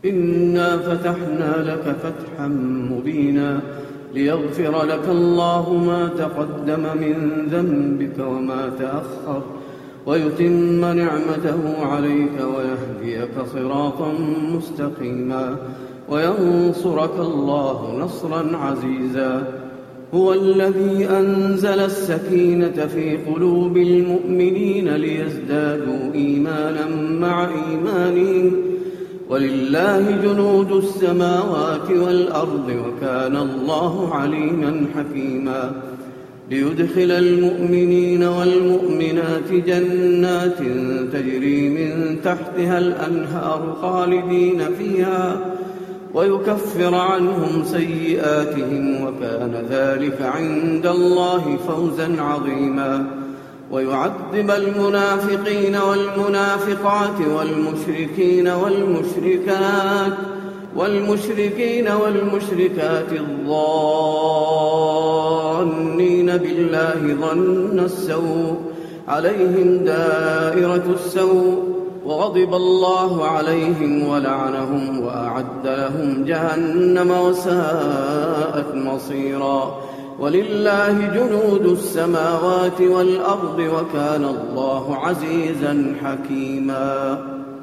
إنا فتحنا لك فتحا مبينا ليغفر لك الله ما تقدم من ذنبك وما تأخر ويتم نعمته عليك ويهديك صراطا مستقيما وينصرك الله نصرا عزيزا. هو الذي أنزل السكينة في قلوب المؤمنين ليزدادوا إيمانا مع إيمانهم ولله جنود السماوات والأرض وكان الله عليما حكيما. ليدخل المؤمنين والمؤمنات جنات تجري من تحتها الأنهار خالدين فيها ويكفر عنهم سيئاتهم وكان ذلك عند الله فوزا عظيما. ويعذب المنافقين والمنافقات والمشركين والمشركات الظانين بالله ظن السوء عليهم دائرة السوء وغضب الله عليهم ولعنهم وأعد لهم جهنم وساءت مصيرا. ولله جنود السماوات والأرض وكان الله عزيزا حكيما.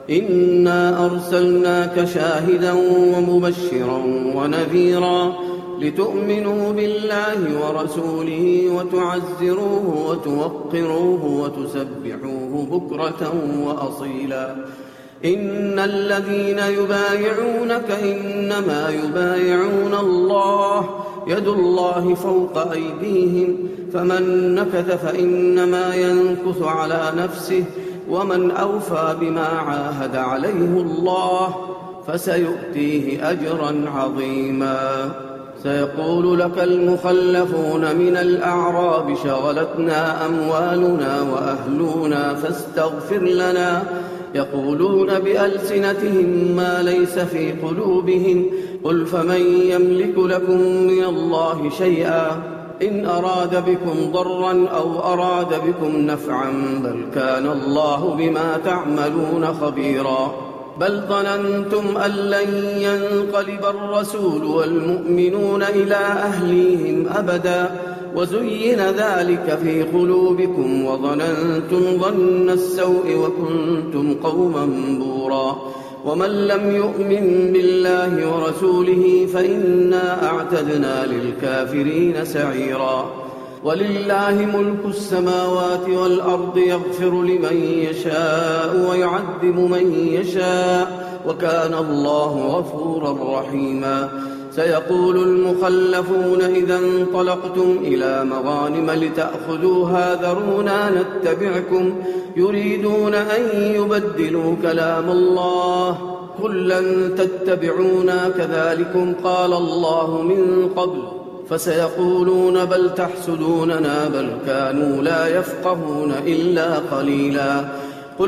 إنا أرسلناك شاهدا ومبشرا ونذيرا لتؤمنوا بالله ورسوله وتعزروه وتوقروه وتسبحوه بكرة وأصيلا. إن الذين يبايعونك إنما يبايعون الله يد الله فوق أيديهم فمن نكث فإنما ينكث على نفسه ومن أوفى بما عاهد عليه الله فسيؤتيه أجرا عظيما. سيقول لك المخلفون من الأعراب شغلتنا أموالنا وأهلنا فاستغفر لنا يقولون بألسنتهم ما ليس في قلوبهم قل فمن يملك لكم من الله شيئا إن أراد بكم ضرا أو أراد بكم نفعا بل كان الله بما تعملون خبيرا. بل ظننتم أن لن ينقلب الرسول والمؤمنون إلى أهليهم أبدا وزين ذلك في قلوبكم وظننتم ظن السوء وكنتم قوما بورا. ومن لم يؤمن بالله ورسوله فإنا أعتدنا للكافرين سعيرا. ولله ملك السماوات والأرض يغفر لمن يشاء ويعذب من يشاء وكان الله غفورا رحيما. سيقول المخلفون إذا انطلقتم إلى مغانم لتأخذوها ذرونا نتبعكم يريدون أن يبدلوا كلام الله قل لن تتبعونا كذلكم قال الله من قبل فسيقولون بل تحسدوننا بل كانوا لا يفقهون إلا قليلا. قل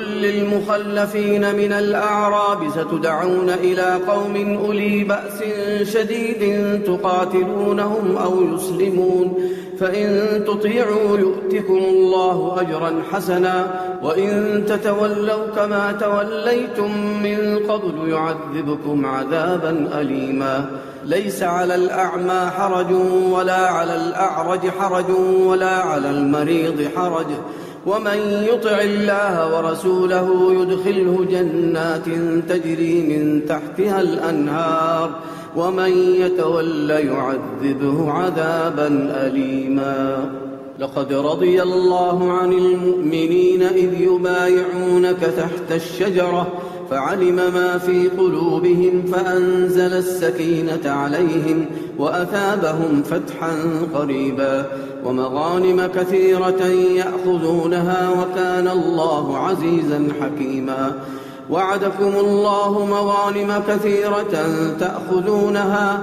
للمخلفين من الأعراب ستدعون إلى قوم أولي بأس شديد تقاتلونهم أو يسلمون فإن تطيعوا يؤتكم الله أجرا حسنا وإن تتولوا كما توليتم من قبل يعذبكم عذابا أليما. ليس على الأعمى حرج ولا على الأعرج حرج ولا على المريض حرج ومن يطع الله ورسوله يدخله جنات تجري من تحتها الأنهار ومن يتول يعذبه عذابا أليما. لقد رضي الله عن المؤمنين إذ يبايعونك تحت الشجرة فعلم ما في قلوبهم فأنزل السكينة عليهم وأثابهم فتحا قريبا ومغانم كثيرة يأخذونها وكان الله عزيزا حكيما. وعدكم الله مغانم كثيرة تأخذونها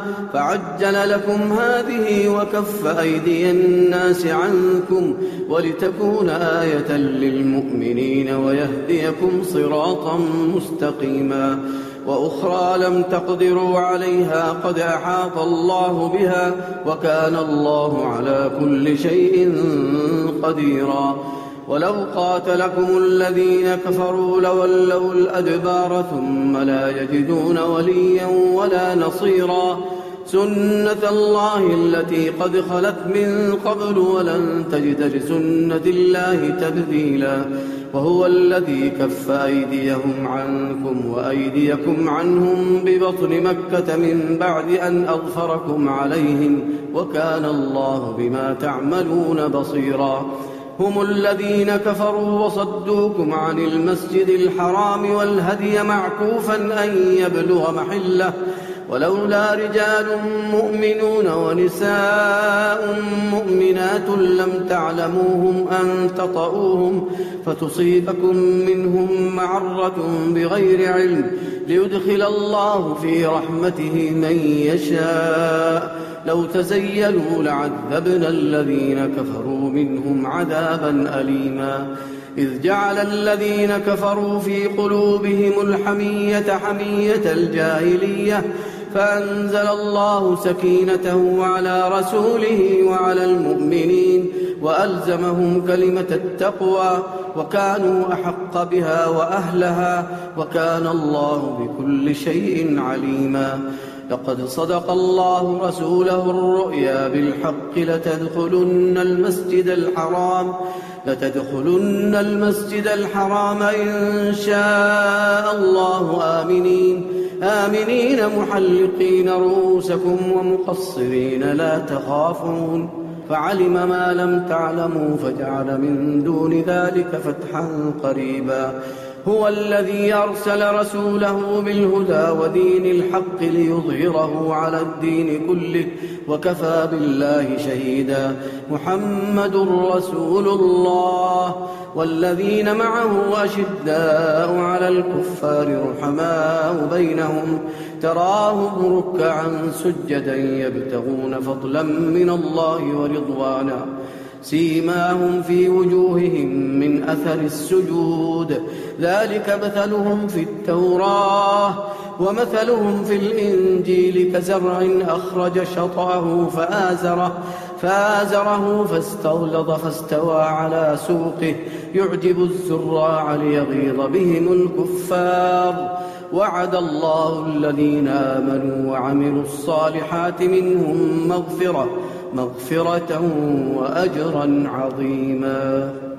فعجل لكم هذه وكف أيدي الناس عنكم ولتكون آية للمؤمنين ويهديكم صراطا مستقيما. وأخرى لم تقدروا عليها قد أحاط الله بها وكان الله على كل شيء قديرا. ولو قاتلكم الذين كفروا لولوا الأدبار ثم لا يجدون وليا ولا نصيرا سنة الله التي قد خلت من قبل ولن تجد لسنة الله تبديلا وهو الذي كف أيديهم عنكم وأيديكم عنهم ببطن مكة من بعد أن أظفركم عليهم وكان الله بما تعملون بصيرا هم الذين كفروا وصدوكم عن المسجد الحرام والهدي معكوفا أن يبلغ محله ولولا رجال مؤمنون ونساء مؤمنات لم تعلموهم أن تطؤوهم فتصيبكم منهم معرة بغير علم ليدخل الله في رحمته من يشاء لو تزيلوا لعذبنا الذين كفروا منهم عذابا أليما إذ جعل الذين كفروا في قلوبهم الحمية حمية الجاهلية فأنزل الله سكينته على رسوله وعلى المؤمنين وألزمهم كلمة التقوى وكانوا أحق بها وأهلها وكان الله بكل شيء عليما لقد صدق الله رسوله الرؤيا بالحق لتدخلن المسجد الحرام إن شاء الله آمنين محلقين رؤوسكم ومقصرين لا تخافون فعلم ما لم تعلموا فجعل من دون ذلك فتحا قريبا هو الذي أرسل رسوله بالهدى ودين الحق ليظهره على الدين كله وكفى بالله شهيدا محمد رسول الله والذين معه أشداء على الكفار رحماء بينهم تراهم ركعا سجدا يبتغون فضلا من الله ورضوانا سيماهم في وجوههم من أثر السجود ذلك مثلهم في التوراة ومثلهم في الإنجيل كزرع أخرج شطأه فآزره فاستغلظ فاستوى على سوقه يعجب الزراع ليغيظ بهم الكفار وعد الله الذين آمنوا وعملوا الصالحات منهم مغفرة وأجرا عظيما